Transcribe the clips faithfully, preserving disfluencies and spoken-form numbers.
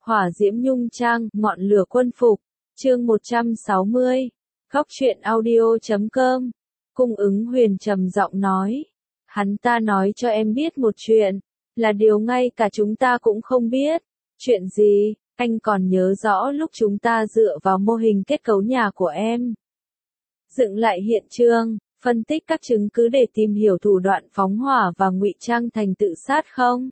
Hỏa diễm nhung trang, ngọn lửa quân phục. Chương một trăm sáu mươi. Góc truyện audio chấm com. Cung ứng huyền trầm giọng nói. Hắn ta nói cho em biết một chuyện, là điều ngay cả chúng ta cũng không biết. Chuyện gì? Anh còn nhớ rõ lúc chúng ta dựa vào mô hình kết cấu nhà của em, dựng lại hiện trường, phân tích các chứng cứ để tìm hiểu thủ đoạn phóng hỏa và ngụy trang thành tự sát không?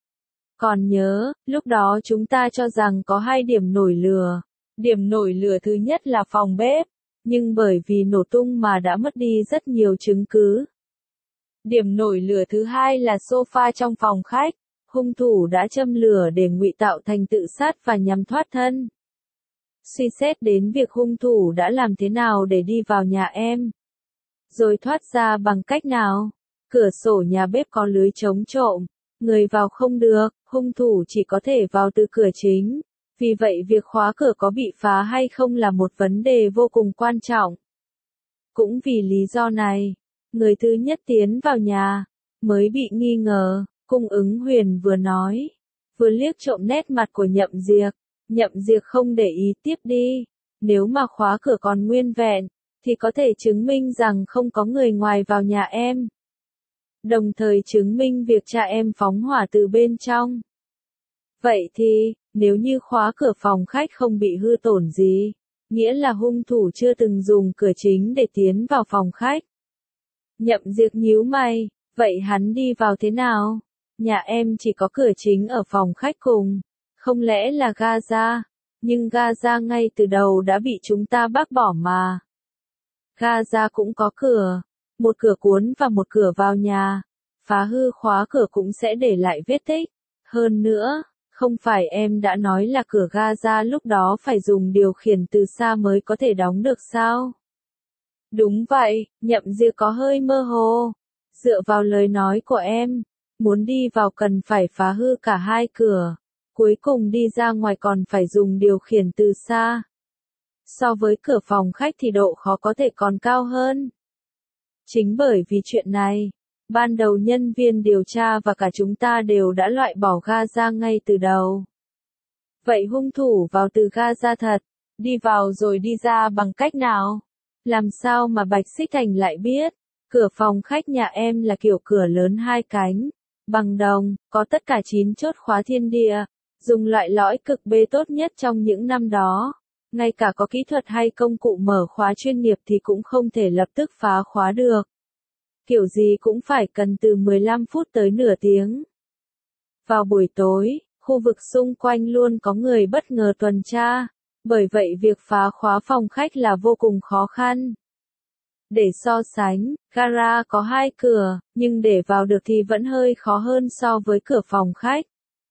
Còn nhớ, lúc đó chúng ta cho rằng có hai điểm nổi lửa. Điểm nổi lửa thứ nhất là phòng bếp, nhưng bởi vì nổ tung mà đã mất đi rất nhiều chứng cứ. Điểm nổi lửa thứ hai là sofa trong phòng khách, hung thủ đã châm lửa để ngụy tạo thành tự sát và nhằm thoát thân. Suy xét đến việc hung thủ đã làm thế nào để đi vào nhà em, rồi thoát ra bằng cách nào. Cửa sổ nhà bếp có lưới chống trộm, người vào không được, hung thủ chỉ có thể vào từ cửa chính. Vì vậy việc khóa cửa có bị phá hay không là một vấn đề vô cùng quan trọng. Cũng vì lý do này, người thứ nhất tiến vào nhà, mới bị nghi ngờ. Cung ứng huyền vừa nói, vừa liếc trộm nét mặt của Nhậm Diệc. Nhậm Diệc không để ý tiếp đi. Nếu mà khóa cửa còn nguyên vẹn, thì có thể chứng minh rằng không có người ngoài vào nhà em. Đồng thời chứng minh việc cha em phóng hỏa từ bên trong. Vậy thì, nếu như khóa cửa phòng khách không bị hư tổn gì, nghĩa là hung thủ chưa từng dùng cửa chính để tiến vào phòng khách. Nhậm Diệc nhíu mày, vậy hắn đi vào thế nào? Nhà em chỉ có cửa chính ở phòng khách cùng, không lẽ là Gaza? Nhưng Gaza ngay từ đầu đã bị chúng ta bác bỏ mà. Gaza cũng có cửa, một cửa cuốn và một cửa vào nhà. Phá hư khóa cửa cũng sẽ để lại vết tích. Hơn nữa, không phải em đã nói là cửa Gaza lúc đó phải dùng điều khiển từ xa mới có thể đóng được sao? Đúng vậy, Nhậm Diệc có hơi mơ hồ. Dựa vào lời nói của em, muốn đi vào cần phải phá hư cả hai cửa. Cuối cùng đi ra ngoài còn phải dùng điều khiển từ xa. So với cửa phòng khách thì độ khó có thể còn cao hơn. Chính bởi vì chuyện này, ban đầu nhân viên điều tra và cả chúng ta đều đã loại bỏ Gaza ngay từ đầu. Vậy hung thủ vào từ Gaza thật, đi vào rồi đi ra bằng cách nào? Làm sao mà Bạch Xích Thành lại biết? Cửa phòng khách nhà em là kiểu cửa lớn hai cánh, bằng đồng, có tất cả chín chốt khóa thiên địa, dùng loại lõi cực bê tốt nhất trong những năm đó. Ngay cả có kỹ thuật hay công cụ mở khóa chuyên nghiệp thì cũng không thể lập tức phá khóa được. Kiểu gì cũng phải cần từ mười lăm phút tới nửa tiếng. Vào buổi tối, khu vực xung quanh luôn có người bất ngờ tuần tra, bởi vậy việc phá khóa phòng khách là vô cùng khó khăn. Để so sánh, gara có hai cửa, nhưng để vào được thì vẫn hơi khó hơn so với cửa phòng khách.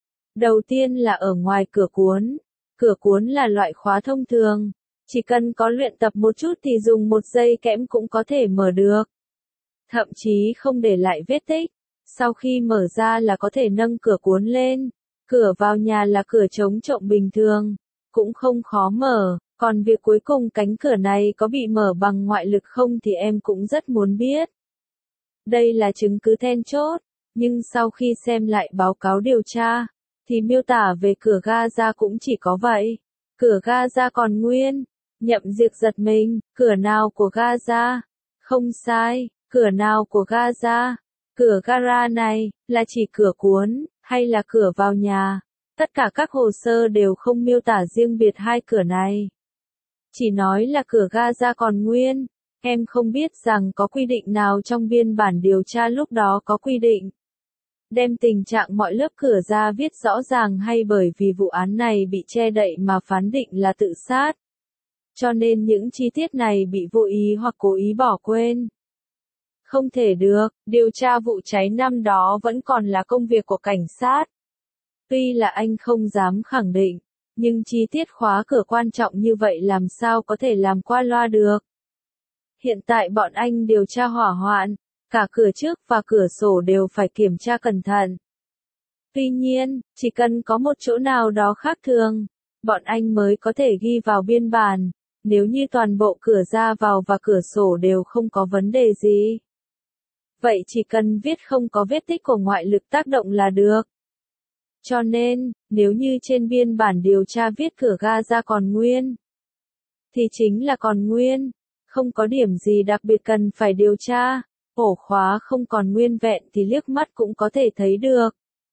Đầu tiên là ở ngoài cửa cuốn. Cửa cuốn là loại khóa thông thường, chỉ cần có luyện tập một chút thì dùng một dây kẽm cũng có thể mở được. Thậm chí không để lại vết tích, sau khi mở ra là có thể nâng cửa cuốn lên. Cửa vào nhà là cửa chống trộm bình thường, cũng không khó mở, còn việc cuối cùng cánh cửa này có bị mở bằng ngoại lực không thì em cũng rất muốn biết. Đây là chứng cứ then chốt, nhưng sau khi xem lại báo cáo điều tra, thì miêu tả về cửa Gaza cũng chỉ có vậy. Cửa Gaza còn nguyên. Nhậm Diệc giật mình, cửa nào của Gaza? Không sai, cửa nào của Gaza? Cửa gara này, là chỉ cửa cuốn, hay là cửa vào nhà? Tất cả các hồ sơ đều không miêu tả riêng biệt hai cửa này. Chỉ nói là cửa Gaza còn nguyên. Em không biết rằng có quy định nào trong biên bản điều tra lúc đó có quy định đem tình trạng mọi lớp cửa ra viết rõ ràng hay bởi vì vụ án này bị che đậy mà phán định là tự sát. Cho nên những chi tiết này bị vô ý hoặc cố ý bỏ quên. Không thể được, điều tra vụ cháy năm đó vẫn còn là công việc của cảnh sát. Tuy là anh không dám khẳng định, nhưng chi tiết khóa cửa quan trọng như vậy làm sao có thể làm qua loa được. Hiện tại bọn anh điều tra hỏa hoạn. Cả cửa trước và cửa sổ đều phải kiểm tra cẩn thận. Tuy nhiên, chỉ cần có một chỗ nào đó khác thường, bọn anh mới có thể ghi vào biên bản. Nếu như toàn bộ cửa ra vào và cửa sổ đều không có vấn đề gì, vậy chỉ cần viết không có vết tích của ngoại lực tác động là được. Cho nên, nếu như trên biên bản điều tra viết cửa Gaza còn nguyên, thì chính là còn nguyên, không có điểm gì đặc biệt cần phải điều tra, ổ khóa không còn nguyên vẹn thì liếc mắt cũng có thể thấy được.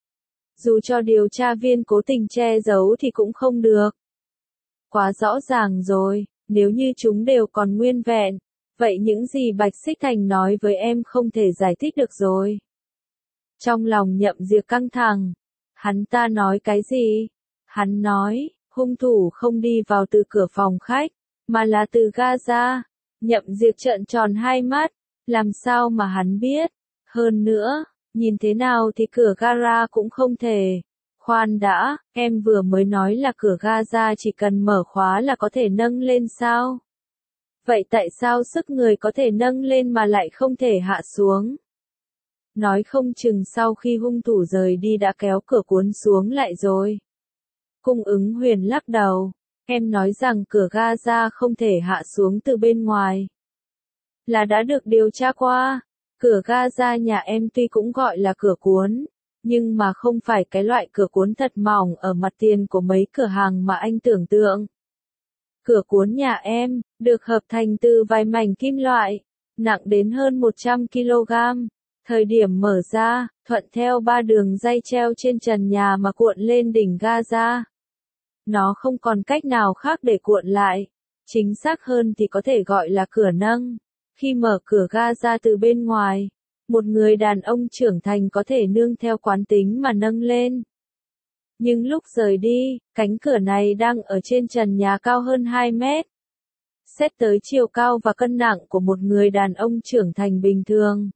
Dù cho điều tra viên cố tình che giấu thì cũng không được. Quá rõ ràng rồi, nếu như chúng đều còn nguyên vẹn, vậy những gì Bạch Xích Thành nói với em không thể giải thích được rồi. Trong lòng Nhậm Diệp căng thẳng, hắn ta nói cái gì? Hắn nói, hung thủ không đi vào từ cửa phòng khách, mà là từ Gaza. Nhậm Diệp trợn tròn hai mắt, làm sao mà hắn biết? Hơn nữa, nhìn thế nào thì cửa gara cũng không thể. Khoan đã, em vừa mới nói là cửa Gaza chỉ cần mở khóa là có thể nâng lên sao? Vậy tại sao sức người có thể nâng lên mà lại không thể hạ xuống? Nói không chừng sau khi hung thủ rời đi đã kéo cửa cuốn xuống lại rồi. Cung ứng huyền lắc đầu, em nói rằng cửa Gaza không thể hạ xuống từ bên ngoài. Là đã được điều tra qua, cửa Gaza nhà em tuy cũng gọi là cửa cuốn, nhưng mà không phải cái loại cửa cuốn thật mỏng ở mặt tiền của mấy cửa hàng mà anh tưởng tượng. Cửa cuốn nhà em, được hợp thành từ vài mảnh kim loại, nặng đến hơn một trăm ki lô gam. Thời điểm mở ra, thuận theo ba đường dây treo trên trần nhà mà cuộn lên đỉnh Gaza. Nó không còn cách nào khác để cuộn lại. Chính xác hơn thì có thể gọi là cửa nâng. Khi mở cửa Gaza từ bên ngoài, một người đàn ông trưởng thành có thể nương theo quán tính mà nâng lên. Nhưng lúc rời đi, cánh cửa này đang ở trên trần nhà cao hơn hai mét. Xét tới chiều cao và cân nặng của một người đàn ông trưởng thành bình thường.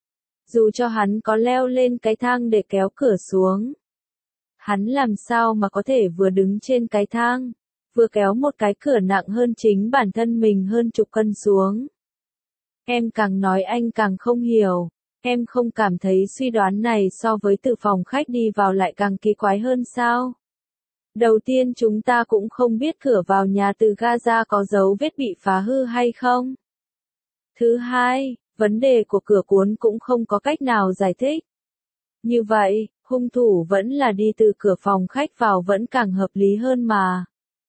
Dù cho hắn có leo lên cái thang để kéo cửa xuống, hắn làm sao mà có thể vừa đứng trên cái thang, vừa kéo một cái cửa nặng hơn chính bản thân mình hơn chục cân xuống. Em càng nói anh càng không hiểu, em không cảm thấy suy đoán này so với từ phòng khách đi vào lại càng kỳ quái hơn sao? Đầu tiên chúng ta cũng không biết cửa vào nhà từ Gaza có dấu vết bị phá hư hay không. Thứ hai, vấn đề của cửa cuốn cũng không có cách nào giải thích. Như vậy, hung thủ vẫn là đi từ cửa phòng khách vào vẫn càng hợp lý hơn mà.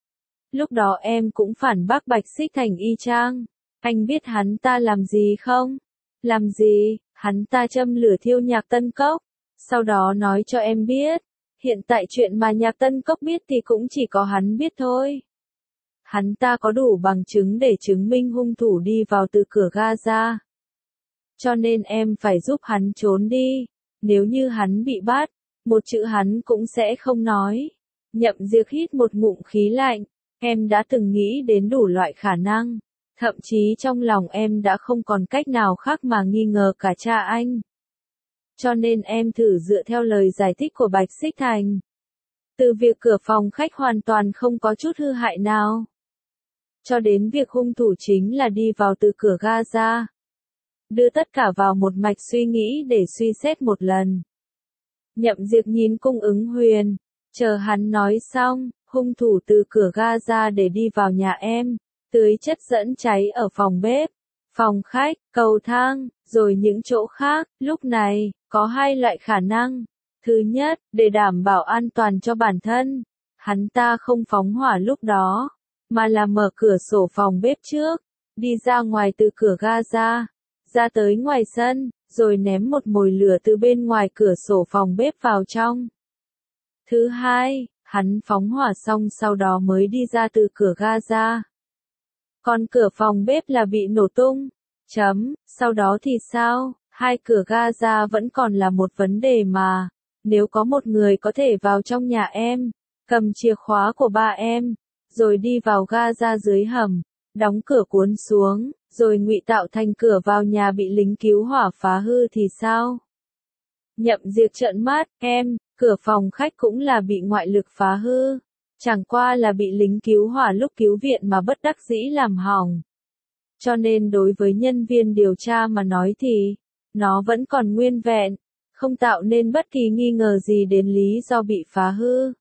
Lúc đó em cũng phản bác Bạch Xích Thành y chang. Anh biết hắn ta làm gì không? Làm gì? Hắn ta châm lửa thiêu Nhạc Tân Cốc. Sau đó nói cho em biết. Hiện tại chuyện mà Nhạc Tân Cốc biết thì cũng chỉ có hắn biết thôi. Hắn ta có đủ bằng chứng để chứng minh hung thủ đi vào từ cửa Gaza. Cho nên em phải giúp hắn trốn đi. Nếu như hắn bị bắt, một chữ hắn cũng sẽ không nói. Nhậm Diệp hít một ngụm khí lạnh. Em đã từng nghĩ đến đủ loại khả năng. Thậm chí trong lòng em đã không còn cách nào khác mà nghi ngờ cả cha anh. Cho nên em thử dựa theo lời giải thích của Bạch Xích Thành. Từ việc cửa phòng khách hoàn toàn không có chút hư hại nào, cho đến việc hung thủ chính là đi vào từ cửa Gaza. Đưa tất cả vào một mạch suy nghĩ để suy xét một lần. Nhậm Diệp nhìn Cung Ứng Huyền, chờ hắn nói xong, hung thủ từ cửa Gaza để đi vào nhà em, tưới chất dẫn cháy ở phòng bếp, phòng khách, cầu thang, rồi những chỗ khác. Lúc này, có hai loại khả năng. Thứ nhất, để đảm bảo an toàn cho bản thân, hắn ta không phóng hỏa lúc đó, mà là mở cửa sổ phòng bếp trước, đi ra ngoài từ cửa Gaza, ra tới ngoài sân, rồi ném một mồi lửa từ bên ngoài cửa sổ phòng bếp vào trong. Thứ hai, hắn phóng hỏa xong sau đó mới đi ra từ cửa Gaza. Còn cửa phòng bếp là bị nổ tung. Chấm, sau đó thì sao? Hai cửa Gaza vẫn còn là một vấn đề mà. Nếu có một người có thể vào trong nhà em, cầm chìa khóa của ba em, rồi đi vào Gaza dưới hầm, đóng cửa cuốn xuống, rồi ngụy tạo thành cửa vào nhà bị lính cứu hỏa phá hư thì sao? Nhậm Diệp trợn mắt, em, cửa phòng khách cũng là bị ngoại lực phá hư. Chẳng qua là bị lính cứu hỏa lúc cứu viện mà bất đắc dĩ làm hỏng. Cho nên đối với nhân viên điều tra mà nói thì, nó vẫn còn nguyên vẹn, không tạo nên bất kỳ nghi ngờ gì đến lý do bị phá hư.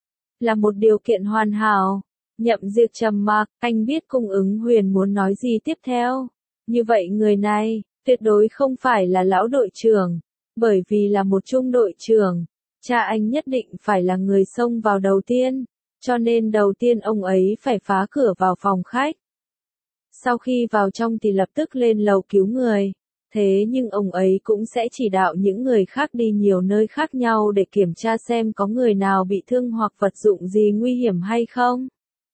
Là một điều kiện hoàn hảo. Nhậm Diệp trầm mặc, anh biết Cung Ứng Huyền muốn nói gì tiếp theo. Như vậy người này, tuyệt đối không phải là lão đội trưởng, bởi vì là một trung đội trưởng. cha anh nhất định phải là người xông vào đầu tiên, cho nên đầu tiên ông ấy phải phá cửa vào phòng khách. Sau khi vào trong thì lập tức lên lầu cứu người. Thế nhưng ông ấy cũng sẽ chỉ đạo những người khác đi nhiều nơi khác nhau để kiểm tra xem có người nào bị thương hoặc vật dụng gì nguy hiểm hay không.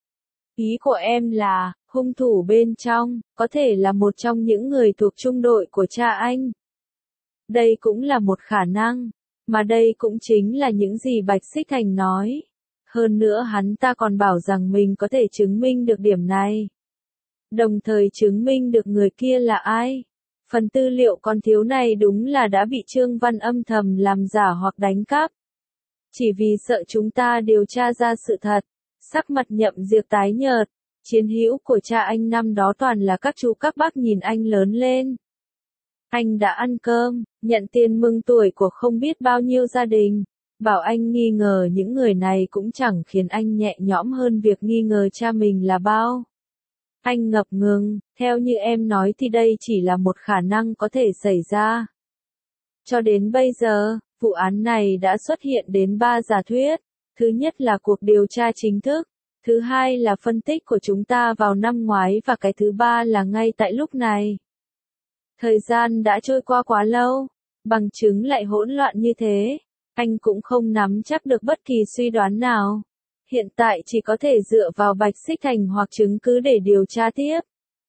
Ý của em là, hung thủ bên trong, có thể là một trong những người thuộc trung đội của cha anh. Đây cũng là một khả năng, mà đây cũng chính là những gì Bạch Xích Thành nói. Hơn nữa hắn ta còn bảo rằng mình có thể chứng minh được điểm này. Đồng thời chứng minh được người kia là ai. Phần tư liệu còn thiếu này đúng là đã bị Trương Văn âm thầm làm giả hoặc đánh cắp. Chỉ vì sợ chúng ta điều tra ra sự thật. Sắc mặt Nhậm Diệp tái nhợt. Chiến hữu của cha anh năm đó toàn là các chú các bác nhìn anh lớn lên. Anh đã ăn cơm, nhận tiền mừng tuổi của không biết bao nhiêu gia đình. Bảo anh nghi ngờ những người này cũng chẳng khiến anh nhẹ nhõm hơn việc nghi ngờ cha mình là bao. Anh ngập ngừng, theo như em nói thì đây chỉ là một khả năng có thể xảy ra. Cho đến bây giờ, vụ án này đã xuất hiện đến ba giả thuyết. Thứ nhất là cuộc điều tra chính thức. Thứ hai là phân tích của chúng ta vào năm ngoái và cái thứ ba là ngay tại lúc này. Thời gian đã trôi qua quá lâu, bằng chứng lại hỗn loạn như thế, anh cũng không nắm chắc được bất kỳ suy đoán nào. Hiện tại chỉ có thể dựa vào Bạch Xích Thành hoặc chứng cứ để điều tra tiếp.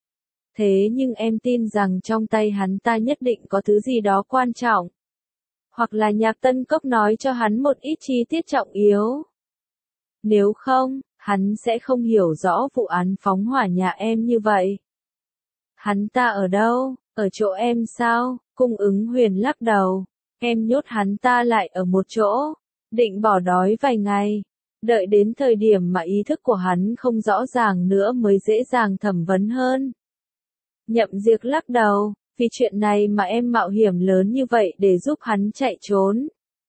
Thế nhưng em tin rằng trong tay hắn ta nhất định có thứ gì đó quan trọng. Hoặc là Nhạc Tân Cốc nói cho hắn một ít chi tiết trọng yếu. Nếu không, hắn sẽ không hiểu rõ vụ án phóng hỏa nhà em như vậy. Hắn ta ở đâu? Ở chỗ em sao? Cung Ứng Huyền lắc đầu. Em nhốt hắn ta lại ở một chỗ, định bỏ đói vài ngày. Đợi đến thời điểm mà ý thức của hắn không rõ ràng nữa mới dễ dàng thẩm vấn hơn. Nhậm Diệp lắc đầu, vì chuyện này mà em mạo hiểm lớn như vậy để giúp hắn chạy trốn.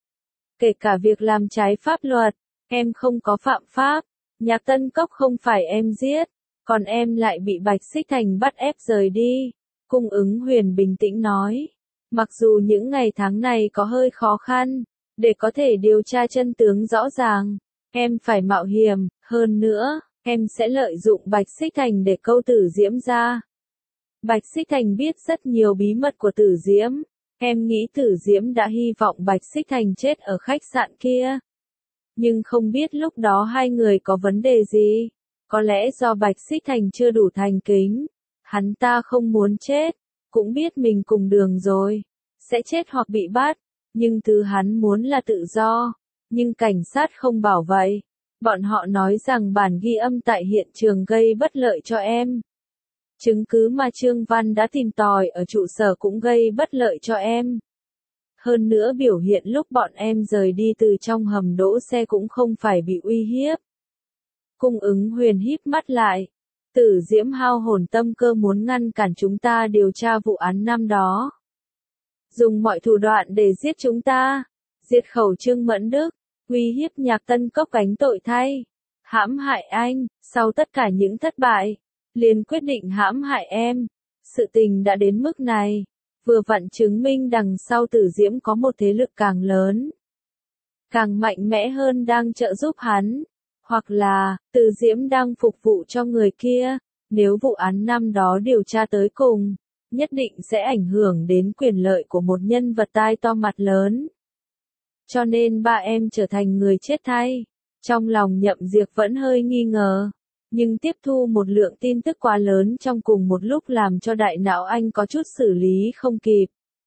Kể cả việc làm trái pháp luật, em không có phạm pháp. Nhạc Tân Cốc không phải em giết, còn em lại bị Bạch Xích Thành bắt ép rời đi. Cung Ứng Huyền bình tĩnh nói. Mặc dù những ngày tháng này có hơi khó khăn, để có thể điều tra chân tướng rõ ràng, em phải mạo hiểm, hơn nữa, em sẽ lợi dụng Bạch Xích Thành để câu Tử Diễm ra. Bạch Xích Thành biết rất nhiều bí mật của Tử Diễm, em nghĩ Tử Diễm đã hy vọng Bạch Xích Thành chết ở khách sạn kia. Nhưng không biết lúc đó hai người có vấn đề gì, có lẽ do Bạch Xích Thành chưa đủ thành kính, hắn ta không muốn chết, cũng biết mình cùng đường rồi, sẽ chết hoặc bị bắt, nhưng thứ hắn muốn là tự do, nhưng cảnh sát không bảo vậy. Bọn họ nói rằng bản ghi âm tại hiện trường gây bất lợi cho em. Chứng cứ mà Trương Văn đã tìm tòi ở trụ sở cũng gây bất lợi cho em. Hơn nữa biểu hiện lúc bọn em rời đi từ trong hầm đỗ xe cũng không phải bị uy hiếp. Cung Ứng Huyền híp mắt lại. Tử Diễm hao hồn tâm cơ muốn ngăn cản chúng ta điều tra vụ án năm đó. Dùng mọi thủ đoạn để giết chúng ta. Diệt khẩu Trương Mẫn Đức. Uy hiếp Nhạc Tân Cốc gánh tội thay. Hãm hại anh. Sau tất cả những thất bại, liền quyết định hãm hại em. Sự tình đã đến mức này. Vừa vặn chứng minh đằng sau Tử Diễm có một thế lực càng lớn, càng mạnh mẽ hơn đang trợ giúp hắn. Hoặc là, Tử Diễm đang phục vụ cho người kia. Nếu vụ án năm đó điều tra tới cùng, nhất định sẽ ảnh hưởng đến quyền lợi của một nhân vật tai to mặt lớn. Cho nên ba em trở thành người chết thay. Trong lòng Nhậm Diệp vẫn hơi nghi ngờ, nhưng tiếp thu một lượng tin tức quá lớn trong cùng một lúc làm cho đại não anh có chút xử lý không kịp.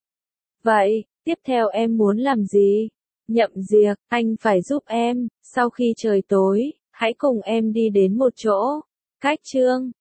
Vậy, tiếp theo em muốn làm gì? Nhậm Diệp, anh phải giúp em, sau khi trời tối, hãy cùng em đi đến một chỗ, cách Trương